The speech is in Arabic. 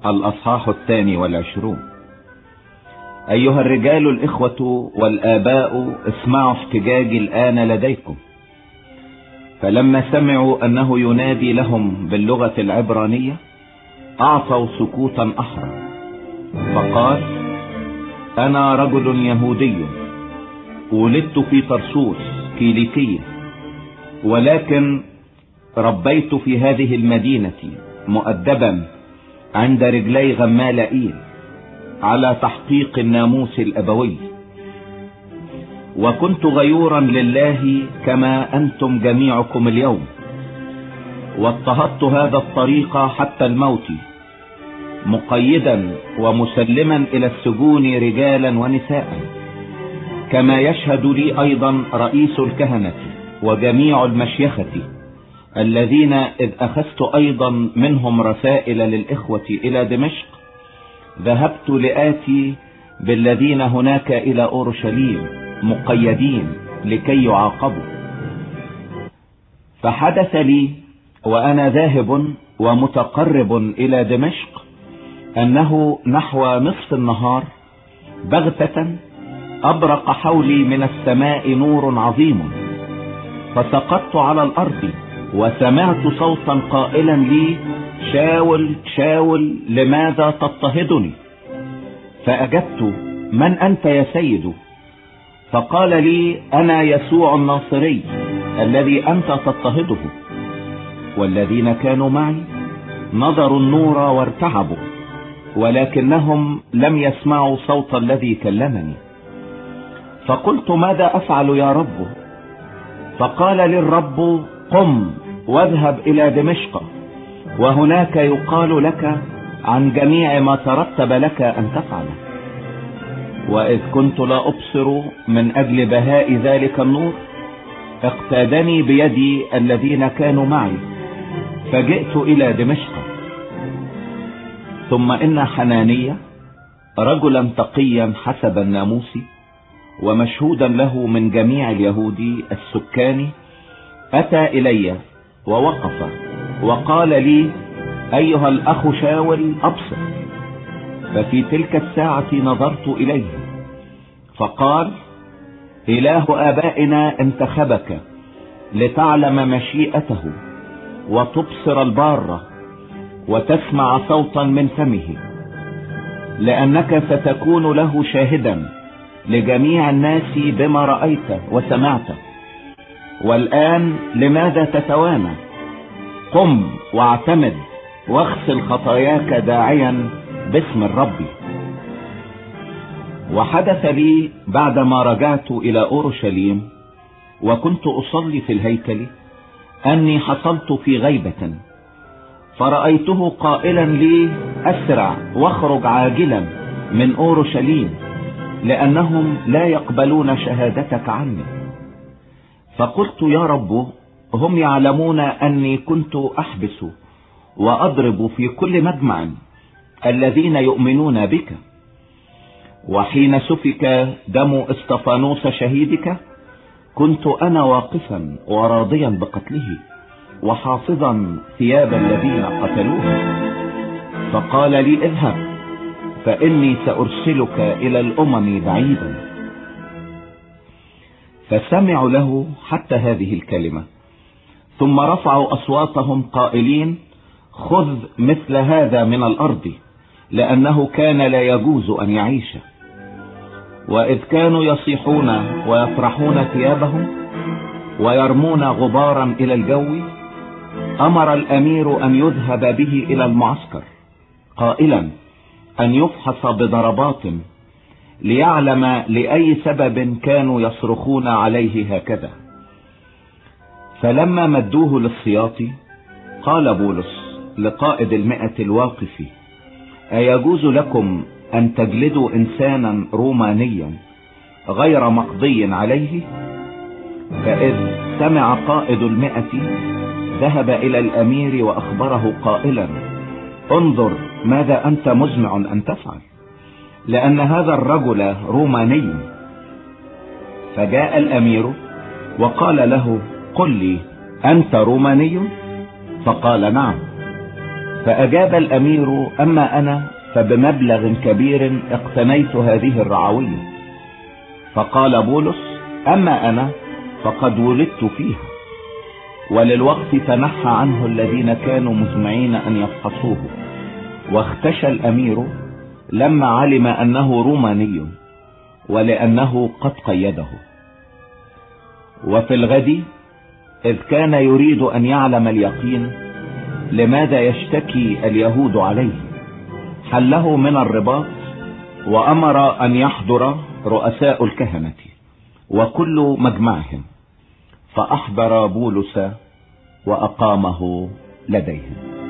الأصحاح 22. أيها الرجال الإخوة والآباء، اسمعوا احتجاجي الآن لديكم. فلما سمعوا أنه ينادي لهم باللغة العبرانية أعطوا سكوتا أحرى، فقال: أنا رجل يهودي ولدت في طرسوس كيليكية، ولكن ربيت في هذه المدينة مؤدبا عند رجلي غمالائيل على تحقيق الناموس الأبوي، وكنت غيورا لله كما أنتم جميعكم اليوم، واضطهدت هذا الطريق حتى الموت، مقيدا ومسلما إلى السجون رجالا ونساء، كما يشهد لي أيضا رئيس الكهنة وجميع المشيخة، الذين إذ أخذت أيضا منهم رسائل للإخوة إلى دمشق ذهبت لآتي بالذين هناك إلى أورشليم مقيدين لكي يعاقبوا. فحدث لي وأنا ذاهب ومتقرب إلى دمشق أنه نحو نصف النهار بغتة أبرق حولي من السماء نور عظيم، فسقطت على الأرض وسمعت صوتا قائلا لي: شاول شاول لماذا تضطهدني؟ فأجبت: من أنت يا سيد؟ فقال لي: أنا يسوع الناصري الذي أنت تضطهده. والذين كانوا معي نظروا النور وارتعبوا، ولكنهم لم يسمعوا صوت الذي كلمني. فقلت: ماذا أفعل يا رب؟ فقال لي الرب: قم واذهب إلى دمشق، وهناك يقال لك عن جميع ما ترتب لك أن تفعله. وإذ كنت لا أبصر من أجل بهاء ذلك النور اقتادني بيدي الذين كانوا معي، فجئت إلى دمشق. ثم إن حنانية رجلا تقيا حسب الناموس ومشهودا له من جميع اليهود السكان أتى إلي ووقف وقال لي: أيها الأخ شاول أبصر. ففي تلك الساعة نظرت إليه فقال: إله آبائنا انتخبك لتعلم مشيئته وتبصر البارة وتسمع صوتا من فمه، لأنك ستكون له شاهدا لجميع الناس بما رأيت وسمعت. والآن لماذا تتوانى؟ قم واعتمد واغسل خطاياك داعيا باسم الرب. وحدث لي بعدما رجعت إلى أورشليم وكنت أصلي في الهيكل أني حصلت في غيبة، فرأيته قائلا لي: أسرع واخرج عاجلا من أورشليم، لأنهم لا يقبلون شهادتك عني. فقلت: يا رب، هم يعلمون أني كنت أحبس وأضرب في كل مجمع الذين يؤمنون بك. وحين سفك دم اسطفانوس شهيدك كنت أنا واقفا وراضيا بقتله وحافظا ثياب الذين قتلوه. فقال لي: اذهب، فإني سأرسلك إلى الأمم بعيدا. فسمعوا له حتى هذه الكلمة، ثم رفعوا أصواتهم قائلين: خذ مثل هذا من الأرض، لأنه كان لا يجوز أن يعيش. وإذ كانوا يصيحون ويطرحون ثيابهم ويرمون غبارا إلى الجو، أمر الأمير أن يذهب به إلى المعسكر، قائلا أن يفحص بضربات ليعلم لأي سبب كانوا يصرخون عليه هكذا. فلما مدوه للسياط قال بولس لقائد 100 الواقف: أيجوز لكم أن تجلدوا إنسانا رومانيا غير مقضي عليه؟ فإذ سمع قائد 100 ذهب إلى الأمير وأخبره قائلا: انظر ماذا أنت مزمع أن تفعل، لأن هذا الرجل روماني. فجاء الأمير وقال له: قل لي، أنت روماني؟ فقال: نعم. فأجاب الأمير: أما أنا فبمبلغ كبير اقتنيت هذه الرعوية. فقال بولس: أما أنا فقد ولدت فيها. وللوقت تنحى عنه الذين كانوا مزمعين أن يفحصوه، واختشى الأمير لما علم أنه روماني، ولأنه قد قيده. وفي الغد إذ كان يريد أن يعلم اليقين لماذا يشتكي اليهود عليه، حله من الرباط، وأمر أن يحضر رؤساء الكهنة وكل مجمعهم، فأحضر بولس وأقامه لديهم.